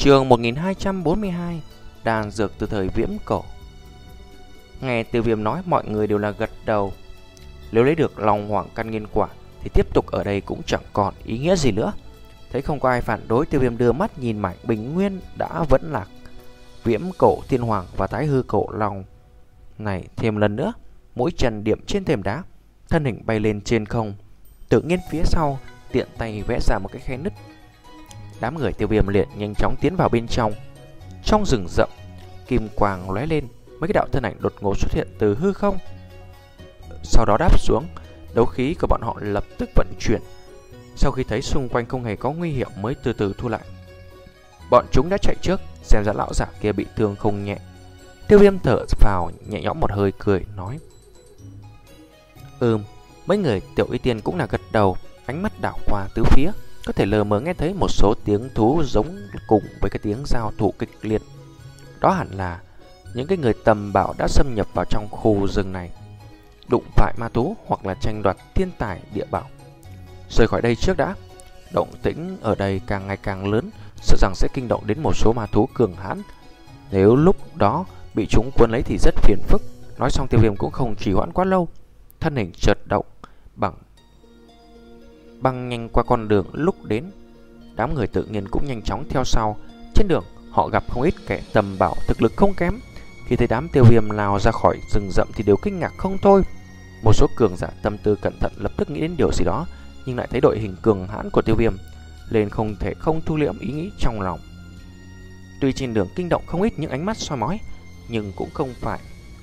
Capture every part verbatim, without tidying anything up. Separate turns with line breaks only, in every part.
Chương một nghìn hai trăm bốn mươi hai. Đan dược từ thời viễn cổ. Nghe Tiêu Viêm nói, mọi người đều là gật đầu. Nếu lấy được Long Hoàng căn nguyên quả thì tiếp tục ở đây cũng chẳng còn ý nghĩa gì nữa. Thấy không có ai phản đối, Tiêu Viêm đưa mắt nhìn mảnh bình nguyên đã vẫn lạc viễn cổ thiên hoàng và tái hư cổ long này thêm lần nữa. Mũi chân điểm trên thềm đá, thân hình bay lên trên không, tự nhiên phía sau tiện tay vẽ ra một cái khe nứt. Đám người Tiêu Viêm liền nhanh chóng tiến vào bên trong. Trong rừng rậm, kim quang lóe lên, mấy cái đạo thân ảnh đột ngột xuất hiện từ hư không. Sau đó đáp xuống, đấu khí của bọn họ lập tức vận chuyển. Sau khi thấy xung quanh không hề có nguy hiểm mới từ từ thu lại. Bọn chúng đã chạy trước, xem ra lão giả kia bị thương không nhẹ. Tiêu Viêm thở vào nhẹ nhõm một hơi, cười nói: Ừm, mấy người Tiểu Y Tiên cũng là gật đầu, ánh mắt đảo qua tứ phía, có thể lờ mờ nghe thấy một số tiếng thú giống cùng với cái tiếng giao thủ kịch liệt. Đó hẳn là những cái người tầm bảo đã xâm nhập vào trong khu rừng này, đụng phải ma thú hoặc là tranh đoạt thiên tài địa bảo. Rời khỏi đây trước đã. Động tĩnh ở đây càng ngày càng lớn, sợ rằng sẽ kinh động đến một số ma thú cường hãn. Nếu lúc đó bị chúng cuốn lấy thì rất phiền phức. Nói xong, Tiêu Viêm cũng không trì hoãn quá lâu, thân hình chợt động, bằng băng nhanh qua con đường lúc đến. Đám người tự nhiên cũng nhanh chóng theo sau. Trên đường họ gặp không ít kẻ tầm bảo thực lực không kém. Khi thấy đám Tiêu Viêm lao ra khỏi rừng rậm thì đều kinh ngạc không thôi. Một số cường giả tâm tư cẩn thận lập tức nghĩ đến điều gì đó, nhưng lại thấy đội hình cường hãn của Tiêu Viêm nên không thể không thu liễm ý nghĩ trong lòng. Tuy trên đường kinh động không ít những ánh mắt soi mói, nhưng cũng không phải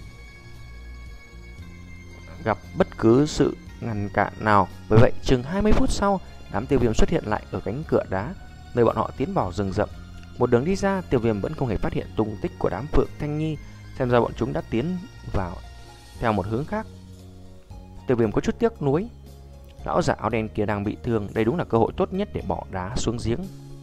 gặp bất cứ sự ngăn cản nào. Bởi vậy chừng hai mươi phút sau, đám Tiêu Viêm xuất hiện lại ở cánh cửa đá nơi bọn họ tiến vào rừng rậm. Một đường đi ra, Tiêu Viêm vẫn không hề phát hiện tung tích của đám Phượng Thanh Nhi. Xem ra bọn chúng đã tiến vào theo một hướng khác. Tiêu Viêm có chút tiếc nuối, lão giả áo đen kia đang bị thương, đây đúng là cơ hội tốt nhất để bỏ đá xuống giếng.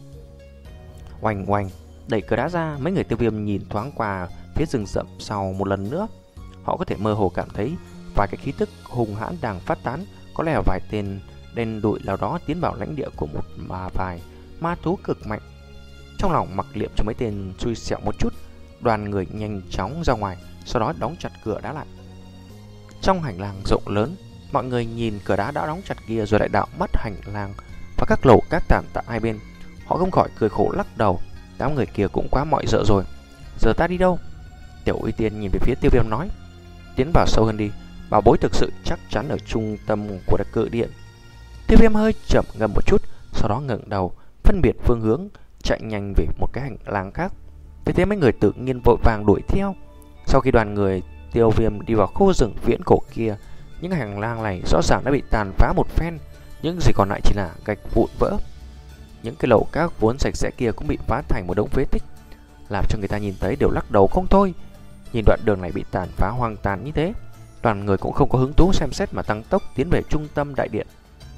Oanh oanh, đẩy cửa đá ra, mấy người Tiêu Viêm nhìn thoáng qua phía rừng rậm sau một lần nữa. Họ có thể mơ hồ cảm thấy vài cái khí tức hung hãn đang phát tán, có lẽ là vài tên đen đụi nào đó tiến vào lãnh địa của một mà vài ma thú cực mạnh. Trong lòng mặc niệm cho mấy tên xui xẻo một chút, đoàn người nhanh chóng ra ngoài, sau đó đóng chặt cửa đá lại. Trong hành lang rộng lớn, mọi người nhìn cửa đá đã đóng chặt kia rồi lại đạo mắt hành lang và các lỗ các tàn tạ hai bên. Họ không khỏi cười khổ lắc đầu, đám người kia cũng quá mọi dợ rồi. Giờ ta đi đâu? Tiểu Y Tiên nhìn về phía Tiêu Viêm nói: Tiến vào sâu hơn đi, bảo bối thực sự chắc chắn ở trung tâm của đặc cự điện. Tiêu Viêm hơi chậm ngâm một chút, sau đó ngẩng đầu phân biệt phương hướng, chạy nhanh về một cái hành lang khác. Vì thế mấy người tự nhiên vội vàng đuổi theo. Sau khi đoàn người Tiêu Viêm đi vào khu rừng viễn cổ kia, những hành lang này rõ ràng đã bị tàn phá một phen, những gì còn lại chỉ là gạch vụn vỡ. Những cái lầu các vốn sạch sẽ kia cũng bị phá thành một đống phế tích, làm cho người ta nhìn thấy đều lắc đầu không thôi. Nhìn đoạn đường này bị tàn phá hoang tàn như thế, đoàn người cũng không có hứng thú xem xét mà tăng tốc tiến về trung tâm đại điện.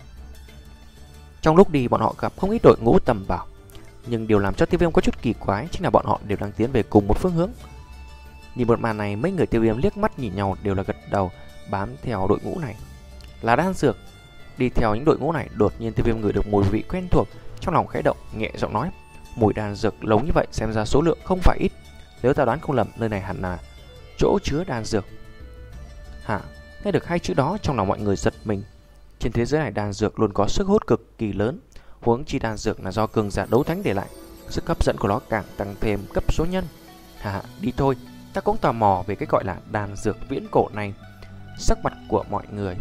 Trong lúc đi, bọn họ gặp không ít đội ngũ tầm bảo, nhưng điều làm cho Tiêu Viêm có chút kỳ quái chính là bọn họ đều đang tiến về cùng một phương hướng. Nhìn một màn này, mấy người Tiêu Viêm liếc mắt nhìn nhau đều là gật đầu, bám theo đội ngũ này. Là đan dược. Đi theo những đội ngũ này, đột nhiên Tiêu Viêm ngửi được mùi vị quen thuộc, trong lòng khẽ động, nhẹ giọng nói: Mùi đan dược lâu như vậy, xem ra số lượng không phải ít. Nếu ta đoán không lầm, nơi này hẳn là chỗ chứa đan dược. Hả? Nghe được hai chữ đó, trong lòng mọi người giật mình. Trên thế giới này đan dược luôn có sức hút cực kỳ lớn, huống chi đan dược là do cường giả đấu thánh để lại, sức hấp dẫn của nó càng tăng thêm cấp số nhân. Hả? Đi thôi, ta cũng tò mò về cái gọi là đan dược viễn cổ này. Sắc mặt của mọi người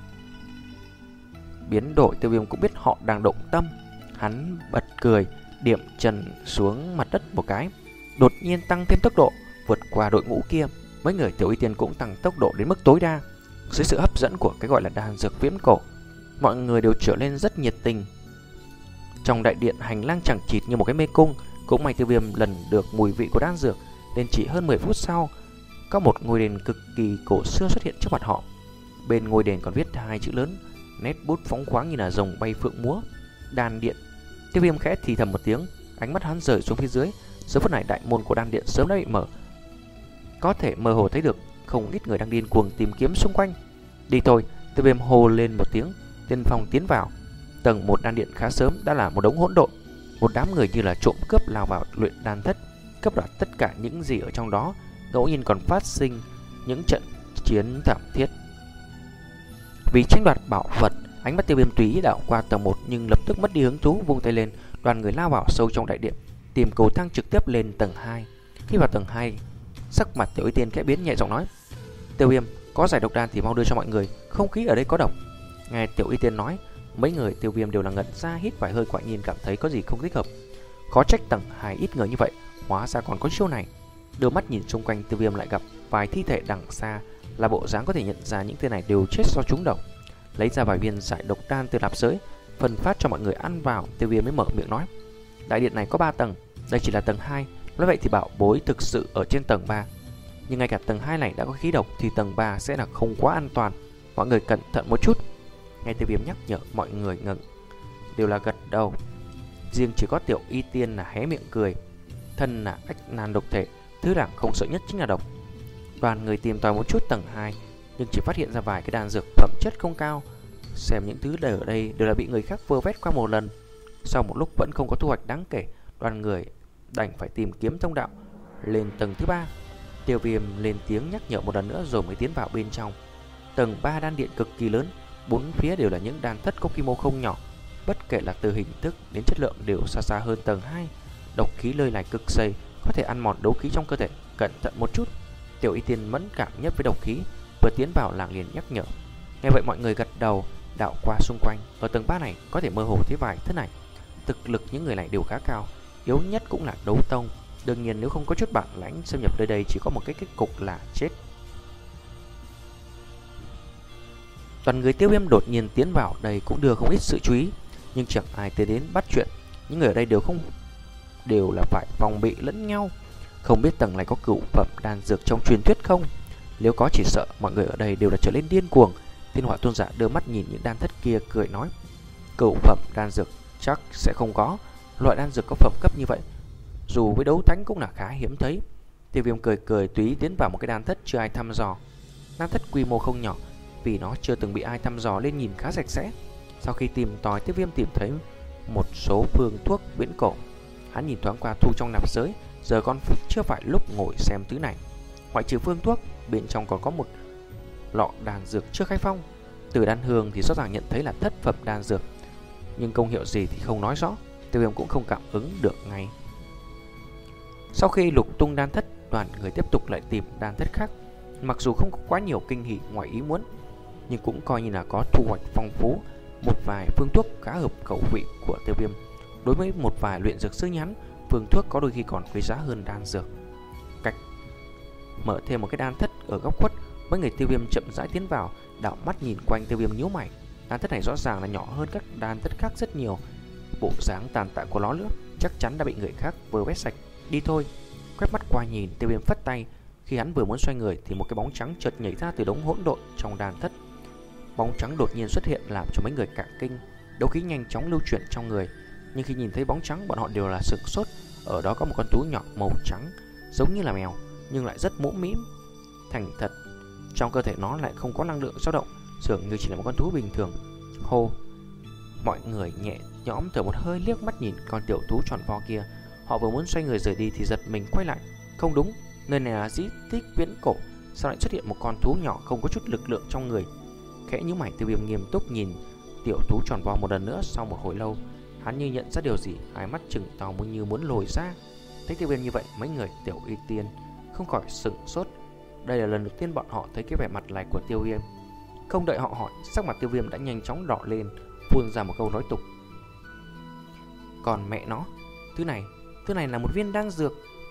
biến đổi, Tiêu Viêm cũng biết họ đang động tâm. Hắn bật cười, điểm chân xuống mặt đất một cái, đột nhiên tăng thêm tốc độ, vượt qua đội ngũ kia. Mấy người Tiểu Y Tiên cũng tăng tốc độ đến mức tối đa. Dưới sự hấp dẫn của cái gọi là đan dược viễn cổ, mọi người đều trở nên rất nhiệt tình. Trong đại điện, hành lang chẳng chịt như một cái mê cung. Cũng may Tiêu Viêm lần được mùi vị của đan dược, nên chỉ hơn mười phút sau, có một ngôi đền cực kỳ cổ xưa xuất hiện trước mặt họ. Bên ngôi đền còn viết hai chữ lớn, nét bút phóng khoáng như là rồng bay phượng múa: Đan điện. Tiêu Viêm khẽ thì thầm một tiếng, ánh mắt hắn rời xuống phía dưới. Giờ phút này đại môn của đan điện sớm đã bị mở, có thể mơ hồ thấy được không ít người đang điên cuồng tìm kiếm xung quanh. Đi thôi, Tiêu Viêm hô lên một tiếng, tiên phong tiến vào. Tầng một đan điện khá sớm đã là một đống hỗn độn, Một đám người như là trộm cướp lao vào luyện đan thất, cướp đoạt tất cả những gì ở trong đó. Ngẫu nhiên còn phát sinh những trận chiến thảm thiết. Vì tranh đoạt bảo vật, ánh mắt Tiêu Viêm tùy ý đảo qua tầng một nhưng lập tức mất đi hứng thú, vung tay lên, đoàn người lao vào sâu trong đại điện, tìm cầu thang trực tiếp lên tầng hai. Khi vào tầng hai, sắc mặt Tiểu Y Tiên khẽ biến, nhẹ giọng nói: "Tiêu Viêm, có giải độc đan thì mau đưa cho mọi người, không khí ở đây có độc." Nghe Tiểu Y Tiên nói, mấy người Tiêu Viêm đều là ngẩn ra, hít vài hơi, quả nhiên cảm thấy có gì không thích hợp. Khó trách tầng hai ít người như vậy, hóa ra còn có chiêu này. Đưa mắt nhìn xung quanh, Tiêu Viêm lại gặp vài thi thể đằng xa, là bộ dáng có thể nhận ra những tên này đều chết do trúng độc. Lấy ra vài viên giải độc đan từ nạp giới, phân phát cho mọi người ăn vào. Tiêu Viêm mới mở miệng nói: "Đại điện này có ba tầng, đây chỉ là tầng hai. Nói vậy thì bảo bối thực sự ở trên tầng ba. Nhưng ngay cả tầng hai này đã có khí độc thì tầng ba sẽ là không quá an toàn. Mọi người cẩn thận một chút." Nghe Tiêu Viêm nhắc nhở, mọi người ngừng đều là gật đầu. Riêng chỉ có Tiểu Y Tiên là hé miệng cười. Thân là ách nan độc thể, thứ nàng không sợ nhất chính là độc. Đoàn người tìm tòi một chút tầng hai, nhưng chỉ phát hiện ra vài cái đan dược phẩm chất không cao. Xem những thứ đều ở đây đều là bị người khác vơ vét qua một lần. Sau một lúc vẫn không có thu hoạch đáng kể, đoàn người đành phải tìm kiếm thông đạo lên tầng thứ ba. Tiêu Viêm lên tiếng nhắc nhở một lần nữa rồi mới tiến vào bên trong. Tầng ba đan điện cực kỳ lớn, bốn phía đều là những đan thất có quy mô không nhỏ. Bất kể là từ hình thức đến chất lượng đều xa xa hơn tầng hai. Độc khí lơi lài cực dày, có thể ăn mòn đấu khí trong cơ thể. Cẩn thận một chút. Tiểu Y Tiên mẫn cảm nhất với độc khí, vừa tiến vào làng liền nhắc nhở. Nghe vậy mọi người gật đầu, đảo qua xung quanh. Ở tầng ba này có thể mơ hồ thấy vài thứ này. Thực lực những người này đều khá cao, yếu nhất cũng là đấu tông. Đương nhiên nếu không có chút bản lãnh, xâm nhập nơi đây chỉ có một cái kết cục là chết. Toàn người Tiêu Viêm đột nhiên tiến vào đây cũng đưa không ít sự chú ý, nhưng chẳng ai tới đến bắt chuyện. Những người ở đây đều không đều là phải phòng bị lẫn nhau. Không biết tầng này có cửu phẩm đan dược trong truyền thuyết không? Nếu có chỉ sợ mọi người ở đây đều là trở lên điên cuồng. Thiên Hỏa Tôn giả đưa mắt nhìn những đan thất kia cười nói: "Cửu phẩm đan dược chắc sẽ không có. Loại đan dược có phẩm cấp như vậy, dù với đấu thánh cũng là khá hiếm thấy." Tiêu Viêm cười cười tùy ý tiến vào một cái đan thất chưa ai thăm dò. Đan thất quy mô không nhỏ, vì nó chưa từng bị ai thăm dò nên nhìn khá sạch sẽ. Sau khi tìm tòi, Tiêu Viêm tìm thấy một số phương thuốc viễn cổ. Hắn nhìn thoáng qua thu trong nạp giới, giờ còn chưa phải lúc ngồi xem thứ này. Ngoại trừ phương thuốc, bên trong còn có một lọ đan dược chưa khai phong. Từ đan hương thì rõ ràng nhận thấy là thất phẩm đan dược, nhưng công hiệu gì thì không nói rõ. Tiêu Viêm cũng không cảm ứng được ngay. Sau khi lục tung đan thất, đoàn người tiếp tục lại tìm đan thất khác. Mặc dù không có quá nhiều kinh hỉ ngoài ý muốn, nhưng cũng coi như là có thu hoạch phong phú. Một vài phương thuốc khá hợp khẩu vị của Tiêu Viêm. Đối với một vài luyện dược sư nhắn, phương thuốc có đôi khi còn quý giá hơn đan dược. Cách mở thêm một cái đan thất ở góc khuất, mấy người Tiêu Viêm chậm rãi tiến vào, đảo mắt nhìn quanh. Tiêu Viêm nhíu mày. Đan thất này rõ ràng là nhỏ hơn các đan thất khác rất nhiều. Bộ dáng tàn tạ của nó nữa chắc chắn đã bị người khác vơ vét sạch. Đi thôi. Quét mắt qua nhìn, Tiêu Viêm phất tay. Khi hắn vừa muốn xoay người thì một cái bóng trắng chợt nhảy ra từ đống hỗn độn trong đan thất. Bóng trắng đột nhiên xuất hiện làm cho mấy người cả kinh. Đấu khí nhanh chóng lưu chuyển trong người, nhưng khi nhìn thấy bóng trắng, bọn họ đều là sửng sốt. Ở đó có một con thú nhỏ màu trắng, giống như là mèo nhưng lại rất mũm mĩm. Thành thật, trong cơ thể nó lại không có năng lượng dao động, dường như chỉ là một con thú bình thường. Hô. Mọi người nhẹ nhõm thở một hơi, liếc mắt nhìn con tiểu thú tròn vo kia. Họ vừa muốn xoay người rời đi thì giật mình quay lại. Không đúng, nơi này là di tích viễn cổ, sao lại xuất hiện một con thú nhỏ không có chút lực lượng trong người? Khẽ nhíu mày, Tiêu Viêm nghiêm túc nhìn tiểu thú tròn vo một lần nữa. Sau một hồi lâu, hắn như nhận ra điều gì, hai mắt trừng to như muốn lồi ra. Thấy Tiêu Viêm như vậy, mấy người Tiểu Y Tiên không khỏi sửng sốt. Đây là lần đầu tiên bọn họ thấy cái vẻ mặt này của Tiêu Viêm. Không đợi họ hỏi, sắc mặt Tiêu Viêm đã nhanh chóng đỏ lên, phun ra một câu nói tục: "Còn mẹ nó, thứ này, thứ này là một viên đan dược."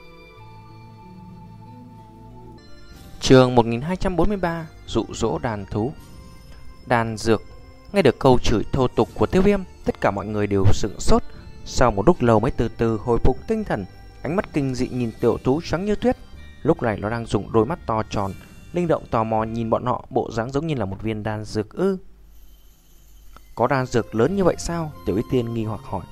Chương một nghìn hai trăm bốn mươi ba, dụ dỗ đàn thú. Đan dược. Nghe được câu chửi thô tục của Tiêu Viêm, tất cả mọi người đều sửng sốt. Sau một lúc lâu mới từ từ hồi phục tinh thần, ánh mắt kinh dị nhìn tiểu thú trắng như tuyết. Lúc này nó đang dùng đôi mắt to tròn, linh động tò mò nhìn bọn họ, bộ dáng giống như là một viên đan dược ư? Có đan dược lớn như vậy sao? Tiểu Y Tiên nghi hoặc hỏi.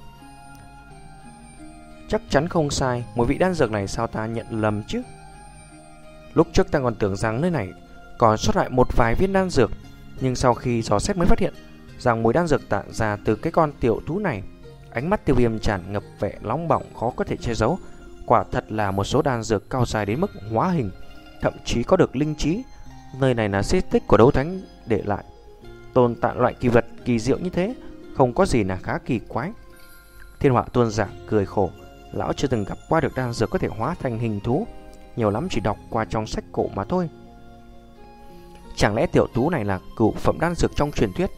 Chắc chắn không sai, một vị đan dược này sao ta nhận lầm chứ? Lúc trước ta còn tưởng rằng nơi này còn xuất lại một vài viên đan dược, nhưng sau khi dò xét mới phát hiện rằng mùi đan dược tạo ra từ cái con tiểu thú này. Ánh mắt Tiêu Viêm tràn ngập vẻ nóng bỏng khó có thể che giấu. Quả thật là một số đan dược cao dài đến mức hóa hình, thậm chí có được linh trí. Nơi này là di tích của đấu thánh để lại, tồn tại loại kỳ vật kỳ diệu như thế, không có gì là khá kỳ quái. Thiên Họa Tôn giả cười khổ, lão chưa từng gặp qua được đan dược có thể hóa thành hình thú, nhiều lắm chỉ đọc qua trong sách cổ mà thôi. Chẳng lẽ tiểu thú này là cửu phẩm đan dược trong truyền thuyết?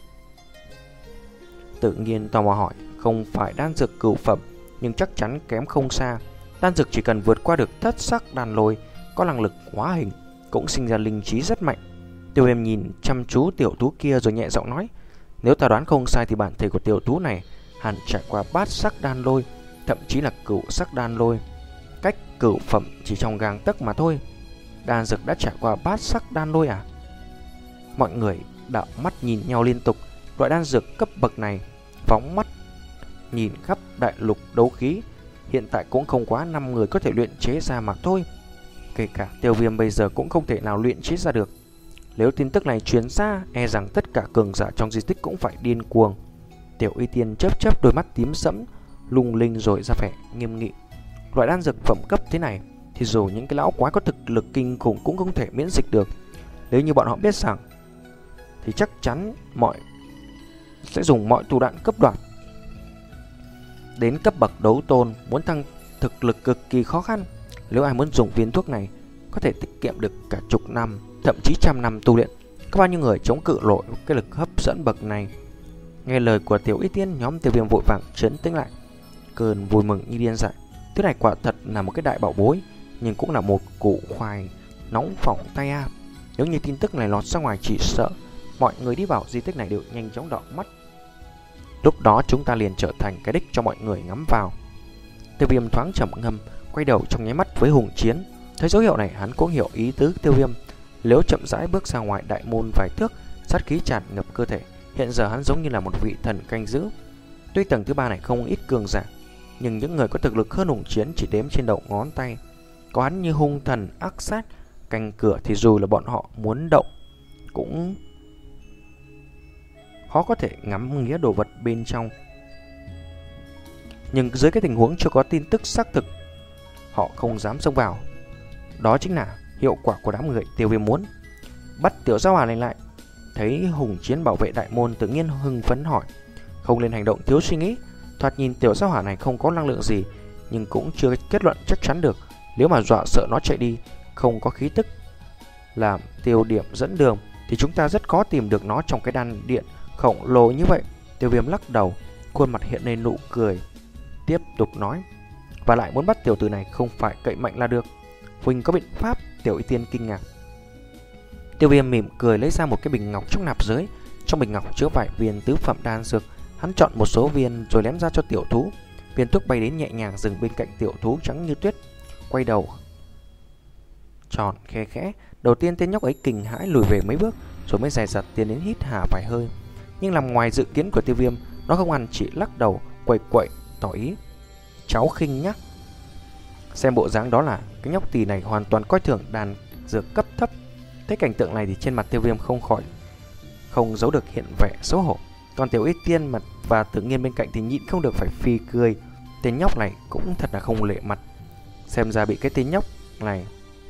Tự nhiên tò mò hỏi. Không phải đan dược cửu phẩm, nhưng chắc chắn kém không xa. Đan dược chỉ cần vượt qua được thất sắc đan lôi, có năng lực hóa hình, cũng sinh ra linh trí rất mạnh. Tiêu Viêm nhìn chăm chú tiểu thú kia rồi nhẹ giọng nói, nếu ta đoán không sai thì bản thể của tiểu thú này hẳn trải qua bát sắc đan lôi, thậm chí là cửu sắc đan lôi. Cách cửu phẩm chỉ trong gang tấc mà thôi. Đan dược đã trải qua bát sắc đan lôi à? Mọi người đạo mắt nhìn nhau liên tục. Loại đan dược cấp bậc này, phóng mắt nhìn khắp đại lục đấu khí, hiện tại cũng không quá năm người có thể luyện chế ra mà thôi. Kể cả Tiêu Viêm bây giờ cũng không thể nào luyện chế ra được. Nếu tin tức này truyền ra, e rằng tất cả cường giả trong di tích cũng phải điên cuồng. Tiểu Y Tiên chớp chớp đôi mắt tím sẫm, lung linh rồi ra vẻ nghiêm nghị. Loại đan dược phẩm cấp thế này thì dù những cái lão quái có thực lực kinh khủng cũng không thể miễn dịch được. Nếu như bọn họ biết rằng thì chắc chắn mọi sẽ dùng mọi thủ đoạn cấp đoạt. Đến cấp bậc đấu tôn, muốn tăng thực lực cực kỳ khó khăn. Nếu ai muốn dùng viên thuốc này, có thể tiết kiệm được cả chục năm, thậm chí trăm năm tu luyện. Có bao nhiêu người chống cự nổi cái lực hấp dẫn bậc này? Nghe lời của Tiểu Y Tiên, nhóm Tiêu Viêm vội vàng trấn tĩnh lại, cơn vui mừng như điên dại. Thứ này quả thật là một cái đại bảo bối, nhưng cũng là một củ khoai nóng phỏng tay a. Nếu như tin tức này lọt ra ngoài, chỉ sợ mọi người đi vào di tích này đều nhanh chóng đỏ mắt. Lúc đó chúng ta liền trở thành cái đích cho mọi người ngắm vào. Tiêu Viêm thoáng trầm ngâm, quay đầu trong nháy mắt với Hùng Chiến. Thấy dấu hiệu này, hắn cũng hiểu ý tứ Tiêu Viêm. Nếu chậm rãi bước ra ngoài đại môn vài thước, sát khí tràn ngập cơ thể. Hiện giờ hắn giống như là một vị thần canh giữ. Tuy tầng thứ ba này không ít cường giả, nhưng những người có thực lực hơn Hùng Chiến chỉ đếm trên đầu ngón tay. Có hắn như hung thần ác sát canh cửa thì dù là bọn họ muốn động cũng khó có thể ngắm nghía đồ vật bên trong. Nhưng dưới cái tình huống chưa có tin tức xác thực, họ không dám xông vào. Đó chính là hiệu quả của đám người Tiêu Viêm muốn. Bắt tiểu gia hỏa này lại. Thấy Hùng Chiến bảo vệ đại môn, tự nhiên hưng phấn hỏi, không lên hành động thiếu suy nghĩ. Thoạt nhìn tiểu gia hỏa này không có năng lượng gì, nhưng cũng chưa kết luận chắc chắn được. Nếu mà dọa sợ nó chạy đi, không có khí tức làm tiêu điểm dẫn đường, thì chúng ta rất khó tìm được nó trong cái đan điện khổng lồ như vậy. Tiêu Viêm lắc đầu, khuôn mặt hiện lên nụ cười, tiếp tục nói, và lại muốn bắt tiểu tử này không phải cậy mạnh là được. Huynh có biện pháp? Tiểu Y Tiên kinh ngạc. Tiêu Viêm mỉm cười lấy ra một cái bình ngọc trong nạp giới. Trong bình ngọc chứa vài viên tứ phẩm đan dược. Hắn chọn một số viên rồi ném ra cho tiểu thú. Viên thuốc bay đến nhẹ nhàng dừng bên cạnh tiểu thú trắng như tuyết, quay đầu tròn khe khẽ. Đầu tiên tên nhóc ấy kinh hãi lùi về mấy bước, rồi mới dè dặt tiến đến hít hà vài hơi. Nhưng làm ngoài dự kiến của Tiêu Viêm, nó không ăn, chỉ lắc đầu quậy quậy tỏ ý, cháu khinh nhá. Xem bộ dáng đó là cái nhóc tỳ này hoàn toàn coi thường đan dược cấp thấp. Thấy cảnh tượng này thì trên mặt Tiêu Viêm không khỏi không giấu được hiện vẻ xấu hổ. Còn Tiểu Y Tiên mặt và Tự Nhiên bên cạnh thì nhịn không được phải phi cười. Tên nhóc này cũng thật là không lệ mặt. Xem ra bị cái tên nhóc này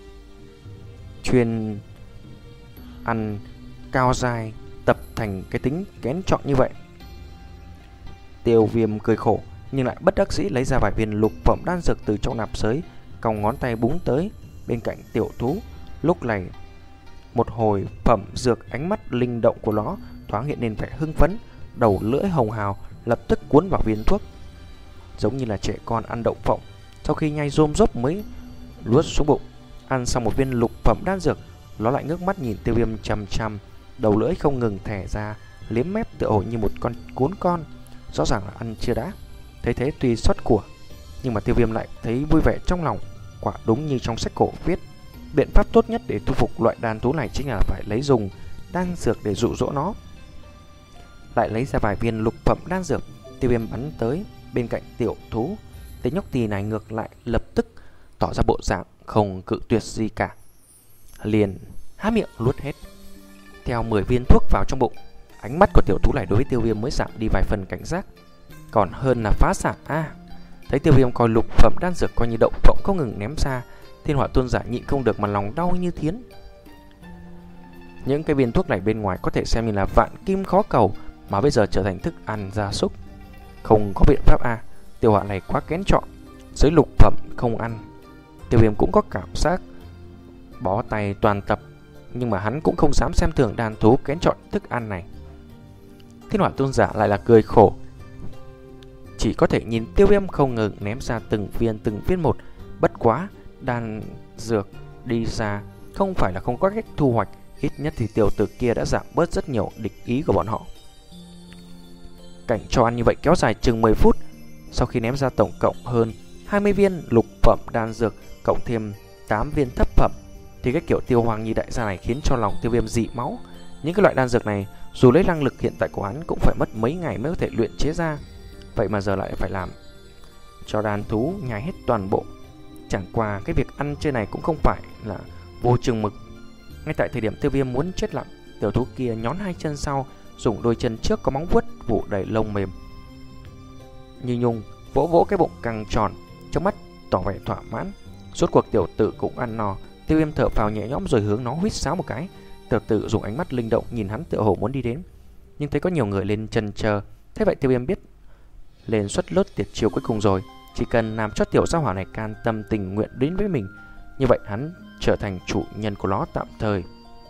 chuyên ăn cao dai tập thành cái tính kén chọn như vậy. Tiêu Viêm cười khổ, nhưng lại bất đắc dĩ lấy ra vài viên lục phẩm đan dược từ trong nạp giới, còng ngón tay búng tới bên cạnh tiểu thú. Lúc này một hồi phẩm dược, ánh mắt linh động của nó thoáng hiện lên vẻ hưng phấn, đầu lưỡi hồng hào lập tức cuốn vào viên thuốc, giống như là trẻ con ăn đậu phộng. Sau khi nhai rôm rốp mới luốt xuống bụng. Ăn xong một viên lục phẩm đan dược, nó lại ngước mắt nhìn Tiêu Viêm chằm chằm, đầu lưỡi không ngừng thẻ ra, liếm mép tựa hồ như một con cuốn con. Rõ ràng là ăn chưa đã. Thấy thế tuy xót của, nhưng mà Tiêu Viêm lại thấy vui vẻ trong lòng. Quả đúng như trong sách cổ viết, biện pháp tốt nhất để thu phục loại đan thú này chính là phải lấy dùng đan dược để dụ dỗ nó. Lại lấy ra vài viên lục phẩm đan dược, Tiêu Viêm bắn tới bên cạnh tiểu thú. Tên nhóc tỳ này ngược lại lập tức tỏ ra bộ dạng không cự tuyệt gì cả, liền há miệng nuốt hết theo mười viên thuốc vào trong bụng. Ánh mắt của tiểu thú này đối với Tiêu Viêm mới giảm đi vài phần cảnh giác. còn hơn là phá sản a. À, thấy Tiêu Viêm coi lục phẩm đan dược coi như đậu phộng không ngừng ném ra, Thiên Hỏa Tôn giả nhịn không được mà lòng đau như thiến. Những cái viên thuốc này bên ngoài có thể xem như là vạn kim khó cầu, mà bây giờ trở thành thức ăn gia súc. Không có biện pháp a. À, Tiêu Hỏa này quá kén chọn, dưới lục phẩm không ăn. Tiêu Viêm cũng có cảm giác bó tay toàn tập, nhưng mà hắn cũng không dám xem thường đàn thú kén chọn thức ăn này. Thiên Hỏa Tôn giả lại là cười khổ, chỉ có thể nhìn Tiêu Viêm không ngừng ném ra từng viên từng viên một. Bất quá đan dược đi ra không phải là không có cách thu hoạch, ít nhất thì tiểu tử kia đã giảm bớt rất nhiều địch ý của bọn họ. Cảnh cho ăn như vậy kéo dài chừng mười phút. Sau khi ném ra tổng cộng hơn hai mươi viên lục phẩm đan dược cộng thêm tám viên thấp phẩm, thì cái kiểu tiêu hoàng nhi đại gia này khiến cho lòng Tiêu Viêm dị máu. Những cái loại đan dược này dù lấy năng lực hiện tại của hắn cũng phải mất mấy ngày mới có thể luyện chế ra, vậy mà giờ lại phải làm cho đàn thú nhai hết toàn bộ. Chẳng qua cái việc ăn chơi này cũng không phải là vô chừng mực. Ngay tại thời điểm Tiêu Viêm muốn chết lặng, tiểu thú kia nhón hai chân sau, dùng đôi chân trước có móng vuốt vụ đầy lông mềm như nhung vỗ vỗ cái bụng căng tròn, trong mắt tỏ vẻ thỏa mãn. Rốt cuộc tiểu tử cũng ăn no. Tiêu Viêm thở phào nhẹ nhõm rồi hướng nó huýt sáo một cái. Tiểu tử dùng ánh mắt linh động nhìn hắn tựa hồ muốn đi đến, nhưng thấy có nhiều người lên chân chờ. Thế vậy Tiêu Viêm biết lên suất lốt tiệt chiêu cuối cùng rồi, chỉ cần làm cho tiểu gia hỏa này can tâm tình nguyện đến với mình, như vậy hắn trở thành chủ nhân của nó tạm thời.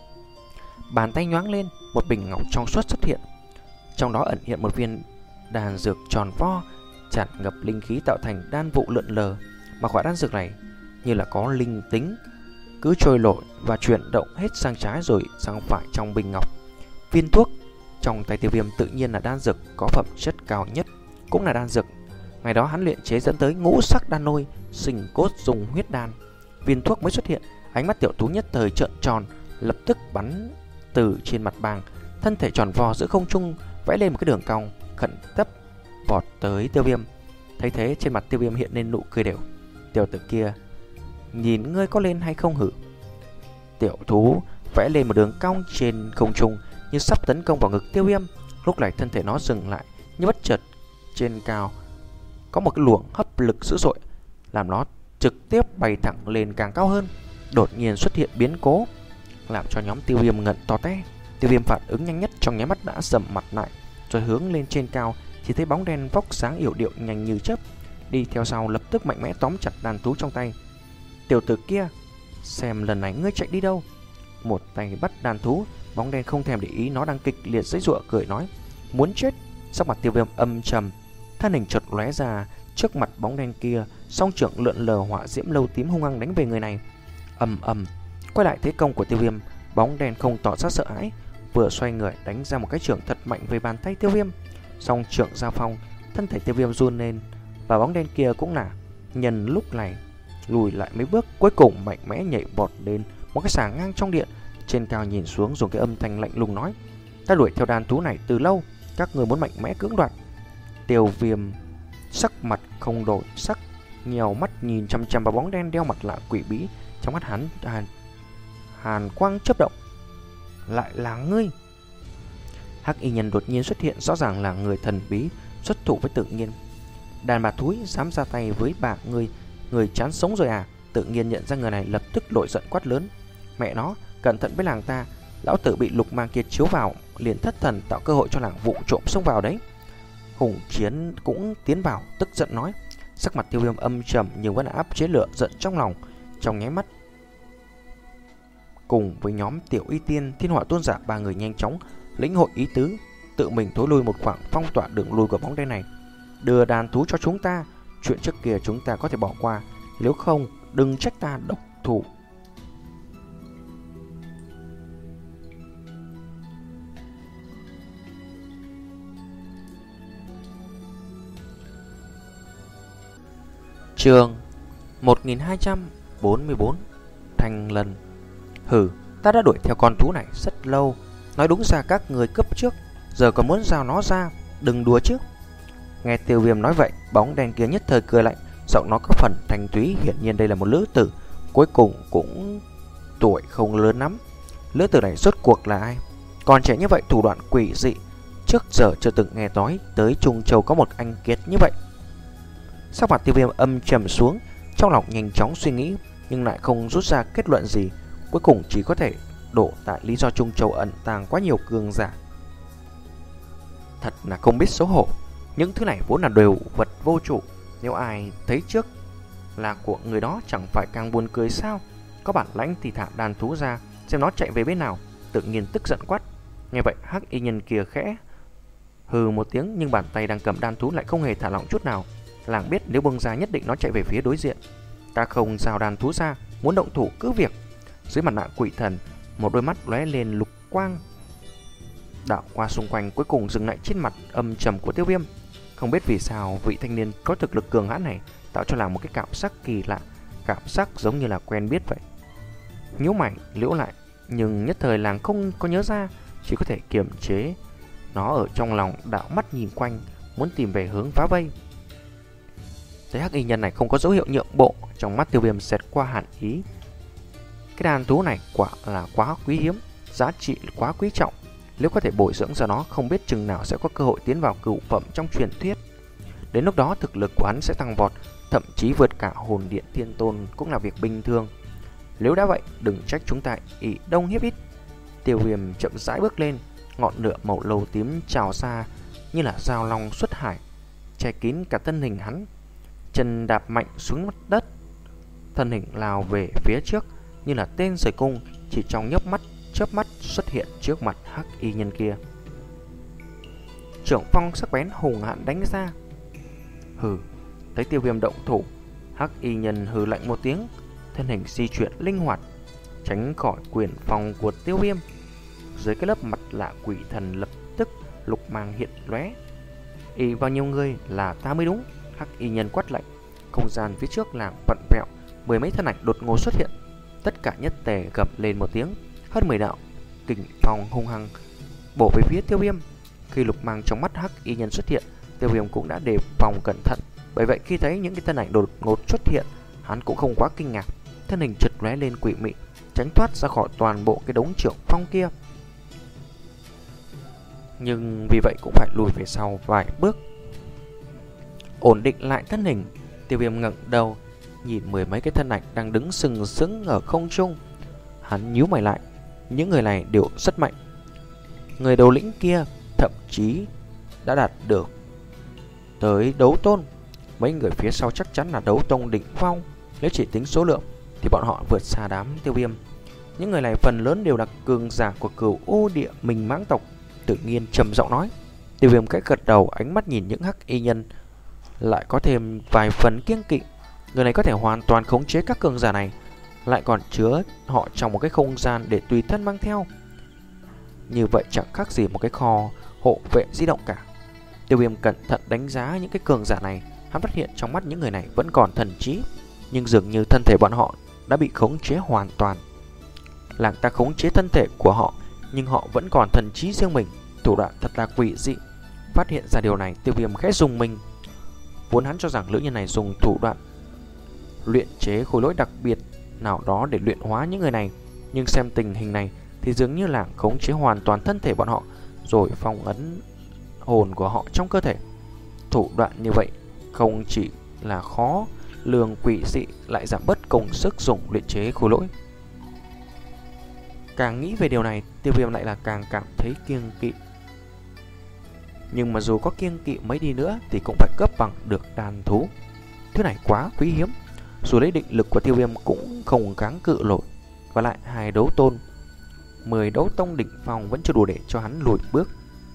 Bàn tay nhoáng lên, một bình ngọc trong suốt xuất hiện, trong đó ẩn hiện một viên đan dược tròn vo, tràn ngập linh khí tạo thành đan vụ lượn lờ. Mà quả đan dược này như là có linh tính, cứ trôi nổi và chuyển động hết sang trái rồi sang phải trong bình ngọc. Viên thuốc trong tay Tiêu Viêm tự nhiên là đan dược có phẩm chất cao nhất, cũng là đan dược ngày đó hắn luyện chế dẫn tới ngũ sắc đan nôi, sinh cốt dùng huyết đan. Viên thuốc mới xuất hiện, ánh mắt tiểu thú nhất thời trợn tròn, lập tức bắn từ trên mặt bàn, thân thể tròn vo giữa không trung vẽ lên một cái đường cong, khẩn cấp vọt tới Tiêu Viêm. Thấy thế trên mặt Tiêu Viêm hiện lên nụ cười đều. Tiểu tử kia, nhìn ngươi có lên hay không hử? Tiểu thú vẽ lên một đường cong trên không trung như sắp tấn công vào ngực Tiêu Viêm. Lúc này thân thể nó dừng lại, nhưng bất chợt trên cao có một cái luồng hấp lực dữ dội, làm nó trực tiếp bay thẳng lên càng cao hơn. Đột nhiên xuất hiện biến cố, làm cho nhóm Tiêu Viêm ngẩn to té. Tiêu Viêm phản ứng nhanh nhất, trong nháy mắt đã sầm mặt lại, rồi hướng lên trên cao, chỉ thấy bóng đen vóc sáng yểu điệu nhanh như chớp đi theo sau, lập tức mạnh mẽ tóm chặt đàn thú trong tay. Tiểu tử kia, xem lần này ngươi chạy đi đâu? Một tay bắt đàn thú, bóng đen không thèm để ý nó đang kịch liệt giãy giụa, cười nói: muốn chết. Sắc mặt Tiêu Viêm âm trầm, thân hình chợt lóe ra trước mặt bóng đen kia, song trưởng lượn lờ hỏa diễm lâu tím hung hăng đánh về người này. Ầm ầm, quay lại thế công của Tiêu Viêm, bóng đen không tỏ ra sợ hãi, vừa xoay người đánh ra một cái trưởng thật mạnh về bàn tay Tiêu Viêm. Song trưởng giao phong, thân thể Tiêu Viêm run lên, và bóng đen kia cũng là nhân lúc này lùi lại mấy bước, cuối cùng mạnh mẽ nhảy vọt lên một cái xà ngang trong điện, trên cao nhìn xuống dùng cái âm thanh lạnh lùng nói: ta đuổi theo đàn thú này từ lâu, các người muốn mạnh mẽ cưỡng đoạt. Tiêu Viêm sắc mặt không đổi sắc, nhèo mắt nhìn chăm chăm vào bóng đen đeo mặt lạ quỷ bí, trong mắt hắn hàn, hàn quang chớp động. Lại là ngươi? Hắc y nhân đột nhiên xuất hiện, rõ ràng là người thần bí xuất thủ với Tự Nhiên. Đàn bà thúi dám ra tay với bà ngươi, người chán sống rồi à? Tự Nhiên nhận ra người này lập tức nổi giận quát lớn: mẹ nó, cẩn thận với làng ta, lão tử bị lục mang kia chiếu vào liền thất thần, tạo cơ hội cho làng vụ trộm xông vào đấy. Hùng Chiến cũng tiến vào, tức giận nói. Sắc mặt Tiêu Viêm âm trầm nhưng vẫn áp chế lửa giận trong lòng. Trong nháy mắt, cùng với nhóm Tiểu Y Tiên, Thiên Hỏa Tôn giả, ba người nhanh chóng lĩnh hội ý tứ, tự mình thối lui một khoảng, phong tỏa đường lui của bóng đen này. Đưa đàn thú cho chúng ta, chuyện trước kia chúng ta có thể bỏ qua, nếu không đừng trách ta độc thủ. Chương một nghìn hai trăm bốn mươi tư Thanh Lần. Hừ, ta đã đuổi theo con thú này rất lâu, nói đúng ra các người cấp trước, giờ còn muốn giao nó ra, đừng đùa chứ. Nghe Tiêu Viêm nói vậy, bóng đen kia nhất thời cười lạnh, giọng nó có phần thanh túy, hiển nhiên đây là một lữ tử, cuối cùng cũng tuổi không lớn lắm. Lữ tử này rốt cuộc là ai? Còn trẻ như vậy, thủ đoạn quỷ dị, trước giờ chưa từng nghe nói tới Trung Châu có một anh kiệt như vậy. Sắc mặt Tiêu Viêm âm trầm xuống, trong lòng nhanh chóng suy nghĩ nhưng lại không rút ra kết luận gì, cuối cùng chỉ có thể đổ tại lý do Trung Châu ẩn tàng quá nhiều cường giả. Thật là không biết xấu hổ, những thứ này vốn là đều vật vô chủ, nếu ai thấy trước là của người đó chẳng phải càng buồn cười sao? Có bản lãnh thì thả đàn thú ra, xem nó chạy về bên nào. Tự nhiên tức giận quát. Nghe vậy hắc y nhân kia khẽ hừ một tiếng, nhưng bàn tay đang cầm đan thú lại không hề thả lỏng chút nào. Làng biết nếu bông ra nhất định nó chạy về phía đối diện. Ta không giao đan thú ra, muốn động thủ cứ việc. Dưới mặt nạ quỷ thần, một đôi mắt lóe lên lục quang đạo qua xung quanh, cuối cùng dừng lại trên mặt âm trầm của Tiêu Viêm. Không biết vì sao vị thanh niên có thực lực cường hãn này tạo cho làng một cái cảm giác kỳ lạ, cảm giác giống như là quen biết vậy. Nhíu mày liễu lại, nhưng nhất thời làng không có nhớ ra, chỉ có thể kiềm chế nó ở trong lòng, đạo mắt nhìn quanh, muốn tìm về hướng phá vây. Thấy hắc y nhân này không có dấu hiệu nhượng bộ, trong mắt Tiêu Viêm xẹt qua hàn ý. Cái đàn thú này quả là quá quý hiếm, giá trị quá quý trọng. Nếu có thể bồi dưỡng ra nó, không biết chừng nào sẽ có cơ hội tiến vào cửu phẩm trong truyền thuyết. Đến lúc đó thực lực của hắn sẽ tăng vọt, thậm chí vượt cả hồn điện thiên tôn cũng là việc bình thường. Nếu đã vậy, đừng trách chúng ta ỷ đông hiếp ít. Tiêu Viêm chậm rãi bước lên, ngọn lửa màu lầu tím trào ra như là dao long xuất hải, che kín cả thân hình hắn. Chân đạp mạnh xuống mặt đất, thân hình lao về phía trước như là tên rời cung, chỉ trong nhấp mắt chớp mắt xuất hiện trước mặt hắc y nhân kia. Trưởng phong sắc bén hùng hãn đánh ra. Hừ, thấy Tiêu Viêm động thủ, hắc y nhân hừ lạnh một tiếng, thân hình di chuyển linh hoạt, tránh khỏi quyền phong của Tiêu Viêm. Dưới cái lớp mặt lạ quỷ thần lập tức lục mang hiện lóe. Ý bao nhiêu người là ta mới đúng. Hắc y nhân quát lạnh. Không gian phía trước làm vặn vẹo, mười mấy thân ảnh đột ngột xuất hiện, tất cả nhất tề gầm lên một tiếng. Hơn mười đạo kình phong hung hăng bổ về phía Tiêu Viêm. Khi lục mang trong mắt hắc y nhân xuất hiện, Tiêu Viêm cũng đã đề phòng cẩn thận. Bởi vậy khi thấy những cái thân ảnh đột ngột xuất hiện, hắn cũng không quá kinh ngạc, thân hình chợt lóe lên quỷ mị, tránh thoát ra khỏi toàn bộ cái đống trưởng phong kia. Nhưng vì vậy cũng phải lùi về sau vài bước. Ổn định lại thân hình, Tiêu Viêm ngẩng đầu nhìn mười mấy cái thân ảnh đang đứng sừng sững ở không trung. Hắn nhíu mày lại, những người này đều rất mạnh. Người đầu lĩnh kia thậm chí đã đạt được tới đấu tôn, mấy người phía sau chắc chắn là đấu tông đỉnh phong. Nếu chỉ tính số lượng thì bọn họ vượt xa đám Tiêu Viêm. Những người này phần lớn đều là cường giả của Cửu U Địa Minh Mãng tộc. Tự nhiên trầm giọng nói. Tiêu Viêm cái gật đầu, ánh mắt nhìn những hắc y nhân lại có thêm vài phần kiêng kỵ. Người này có thể hoàn toàn khống chế các cường giả này, lại còn chứa họ trong một cái không gian để tùy thân mang theo. Như vậy chẳng khác gì một cái kho hộ vệ di động cả. Tiêu Viêm cẩn thận đánh giá những cái cường giả này, hắn phát hiện trong mắt những người này vẫn còn thần trí, nhưng dường như thân thể bọn họ đã bị khống chế hoàn toàn. Làng ta khống chế thân thể của họ, nhưng họ vẫn còn thần trí riêng mình, thủ đoạn thật là quỷ dị. Phát hiện ra điều này, Tiêu Viêm khẽ rùng mình. Vốn hắn cho rằng nữ nhân này dùng thủ đoạn luyện chế khối lỗi đặc biệt nào đó để luyện hóa những người này, nhưng xem tình hình này thì dường như là khống chế hoàn toàn thân thể bọn họ, rồi phong ấn hồn của họ trong cơ thể. Thủ đoạn như vậy không chỉ là khó lường quỷ dị, lại giảm bớt công sức dùng luyện chế khối lỗi. Càng nghĩ về điều này, Tiêu Viêm lại là càng cảm thấy kiêng kỵ. Nhưng mà dù có kiêng kỵ mấy đi nữa thì cũng phải cấp bằng được đàn thú. Thứ này quá quý hiếm, dù lấy định lực của Tiêu Viêm cũng không kháng cự nổi. Và lại hai đấu tôn, mười đấu tông đỉnh phong vẫn chưa đủ để cho hắn lùi bước.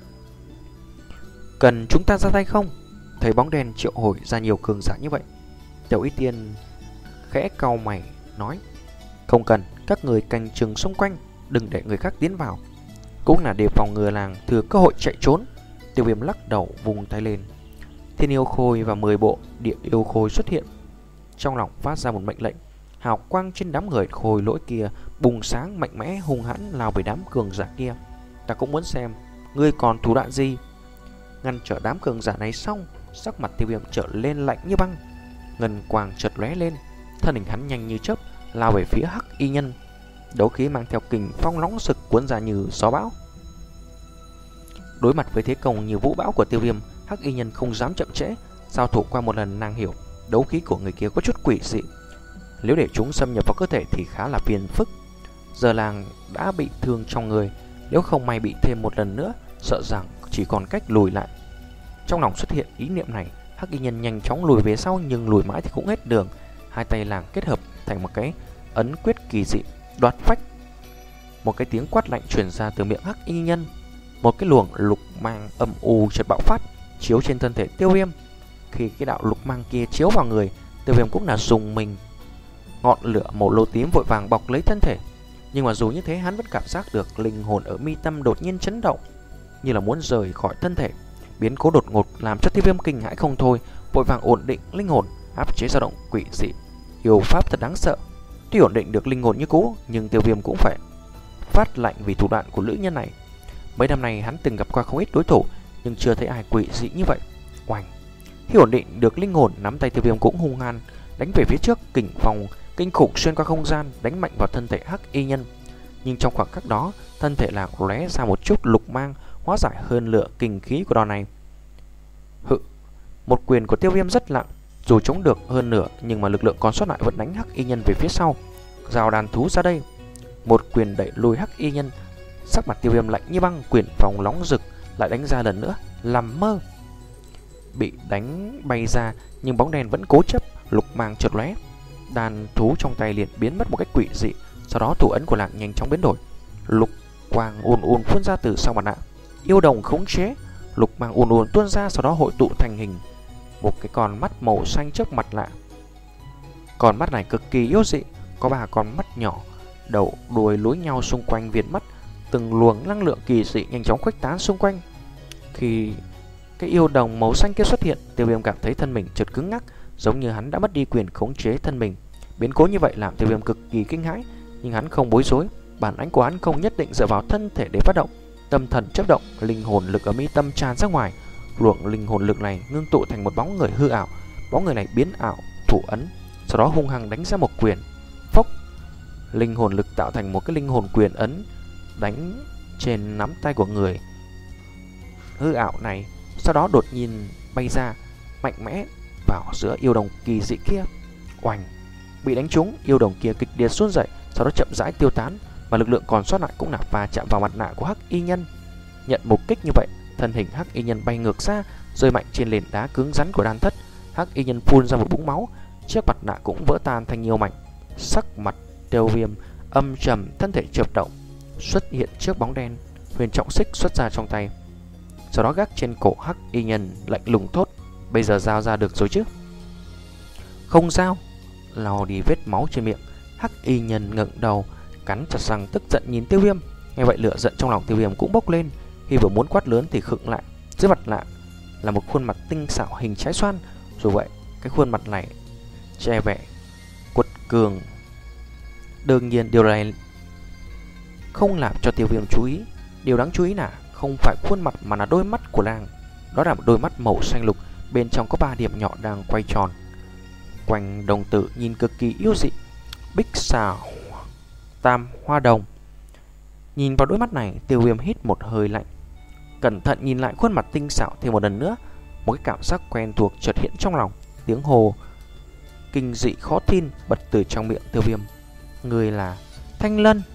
Cần chúng ta ra tay không? Thấy bóng đen triệu hồi ra nhiều cường giả như vậy, Tiểu Y Tiên khẽ cau mày nói. Không cần, các người canh chừng xung quanh, đừng để người khác tiến vào, cũng là đề phòng ngừa làng thừa cơ hội chạy trốn. Tiêu Viêm lắc đầu vùng tay lên, thiên yêu khôi và mười bộ địa yêu khôi xuất hiện, trong lòng phát ra một mệnh lệnh. Hào quang trên đám người khôi lỗi kia bùng sáng mạnh mẽ, hung hãn lao về đám cường giả kia. Ta cũng muốn xem ngươi còn thủ đoạn gì. Ngăn trở đám cường giả này xong, sắc mặt Tiêu Viêm trở lên lạnh như băng, ngân quang chợt lóe lên, thân hình hắn nhanh như chớp lao về phía hắc y nhân. Đấu khí mang theo kình phong nóng sực cuốn ra như gió bão. Đối mặt với thế công như vũ bão của Tiêu Viêm, Hắc Y Nhân không dám chậm trễ. Giao thủ qua một lần, nàng hiểu đấu khí của người kia có chút quỷ dị, nếu để chúng xâm nhập vào cơ thể thì khá là phiền phức. Giờ nàng đã bị thương trong người, nếu không may bị thêm một lần nữa, sợ rằng chỉ còn cách lùi lại. Trong lòng xuất hiện ý niệm này, Hắc Y Nhân nhanh chóng lùi về sau, nhưng lùi mãi thì cũng hết đường. Hai tay nàng kết hợp thành một cái ấn quyết kỳ dị, đoạt phách. Một cái tiếng quát lạnh truyền ra từ miệng Hắc Y Nhân. Một cái luồng lục mang âm u chợt bạo phát, chiếu trên thân thể Tiêu Viêm. Khi cái đạo lục mang kia chiếu vào người, Tiêu Viêm cũng là dùng mình. Ngọn lửa màu lô tím vội vàng bọc lấy thân thể. Nhưng mà dù như thế, hắn vẫn cảm giác được linh hồn ở mi tâm đột nhiên chấn động, như là muốn rời khỏi thân thể. Biến cố đột ngột làm cho Tiêu Viêm kinh hãi không thôi, vội vàng ổn định linh hồn, áp chế dao động quỷ dị. Yêu pháp thật đáng sợ. Tuy ổn định được linh hồn như cũ, nhưng Tiêu Viêm cũng phải phát lạnh vì thủ đoạn của nữ nhân này. Mấy năm nay hắn từng gặp qua không ít đối thủ, nhưng chưa thấy ai quỷ dị như vậy. Oanh! Khi ổn định được linh hồn, nắm tay Tiêu Viêm cũng hung hăng đánh về phía trước, kình phong kinh khủng xuyên qua không gian, đánh mạnh vào thân thể Hắc Y Nhân. Nhưng trong khoảng khắc đó, thân thể nàng lóe ra một chút lục mang, hóa giải hơn lửa kinh khí của đòn này. Hự! Một quyền của Tiêu Viêm rất nặng, dù chống được hơn nửa, nhưng mà lực lượng còn sót lại vẫn đánh Hắc Y Nhân về phía sau. Rào đàn thú ra đây! Một quyền đẩy lùi Hắc Y Nhân. Sắc mặt Tiêu Viêm lạnh như băng, quyền phòng nóng rực lại đánh ra lần nữa. Làm mơ! Bị đánh bay ra, nhưng bóng đen vẫn cố chấp, lục mang chợt lóe. Đàn thú trong tay liền biến mất một cách quỷ dị. Sau đó thủ ấn của nàng nhanh chóng biến đổi, lục quang ùn ùn phun ra từ sau mặt nạ. Yêu đồng khống chế, lục mang ùn ùn tuôn ra, sau đó hội tụ thành hình một cái con mắt màu xanh trước mặt nạ. Con mắt này cực kỳ yếu dị, có ba con mắt nhỏ, đầu đuôi nối nhau xung quanh viền mắt. Từng luồng năng lượng kỳ dị nhanh chóng khuếch tán xung quanh. Khi cái yêu đồng màu xanh kia xuất hiện, Tiêu Viêm cảm thấy thân mình chợt cứng ngắc, giống như hắn đã mất đi quyền khống chế thân mình. Biến cố như vậy làm Tiêu Viêm cực kỳ kinh hãi, nhưng hắn không bối rối. Bản ánh của hắn không nhất định dựa vào thân thể để phát động. Tâm thần chớp động, linh hồn lực ở mi tâm tràn ra ngoài. Luồng linh hồn lực này ngưng tụ thành một bóng người hư ảo. Bóng người này biến ảo thủ ấn, sau đó hung hăng đánh ra một quyền. Phốc! Linh hồn lực tạo thành một cái linh hồn quyền ấn đánh trên nắm tay của người hư ảo này, sau đó đột nhiên bay ra mạnh mẽ vào giữa yêu đồng kỳ dị kia. Oanh! Bị đánh trúng, yêu đồng kia kịch liệt run rẩy, sau đó chậm rãi tiêu tán, và lực lượng còn sót lại cũng là va chạm vào mặt nạ của Hắc Y Nhân. Nhận một kích như vậy, thân hình Hắc Y Nhân bay ngược ra, rơi mạnh trên nền đá cứng rắn của đan thất. Hắc Y Nhân phun ra một búng máu, chiếc mặt nạ cũng vỡ tan thành nhiều mảnh. Sắc mặt Tiêu Viêm âm trầm, thân thể chợt động, xuất hiện trước bóng đen. Huyền trọng xích xuất ra trong tay, sau đó gác trên cổ Hắc Y Nhân, lạnh lùng thốt: "Bây giờ giao ra được rồi chứ?" "Không giao." Lau đi vết máu trên miệng, Hắc Y Nhân ngẩng đầu, cắn chặt răng tức giận nhìn Tiêu Viêm. Nghe vậy lửa giận trong lòng Tiêu Viêm cũng bốc lên, khi vừa muốn quát lớn thì khựng lại. Dưới mặt nạ là một khuôn mặt tinh xảo hình trái xoan, dù vậy cái khuôn mặt này che vẻ quật cường. Đương nhiên điều này không làm cho Tiêu Viêm chú ý. Điều đáng chú ý là không phải khuôn mặt mà là đôi mắt của nàng. Đó là một đôi mắt màu xanh lục, bên trong có ba điểm nhỏ đang quay tròn quanh đồng tử, nhìn cực kỳ yếu dị. Bích xà tam hoa đồng. Nhìn vào đôi mắt này, Tiêu Viêm hít một hơi lạnh, cẩn thận nhìn lại khuôn mặt tinh xảo thêm một lần nữa. Một cái cảm giác quen thuộc chợt hiện trong lòng. Tiếng hồ kinh dị khó tin bật từ trong miệng Tiêu Viêm: "Người là Thanh Lân?"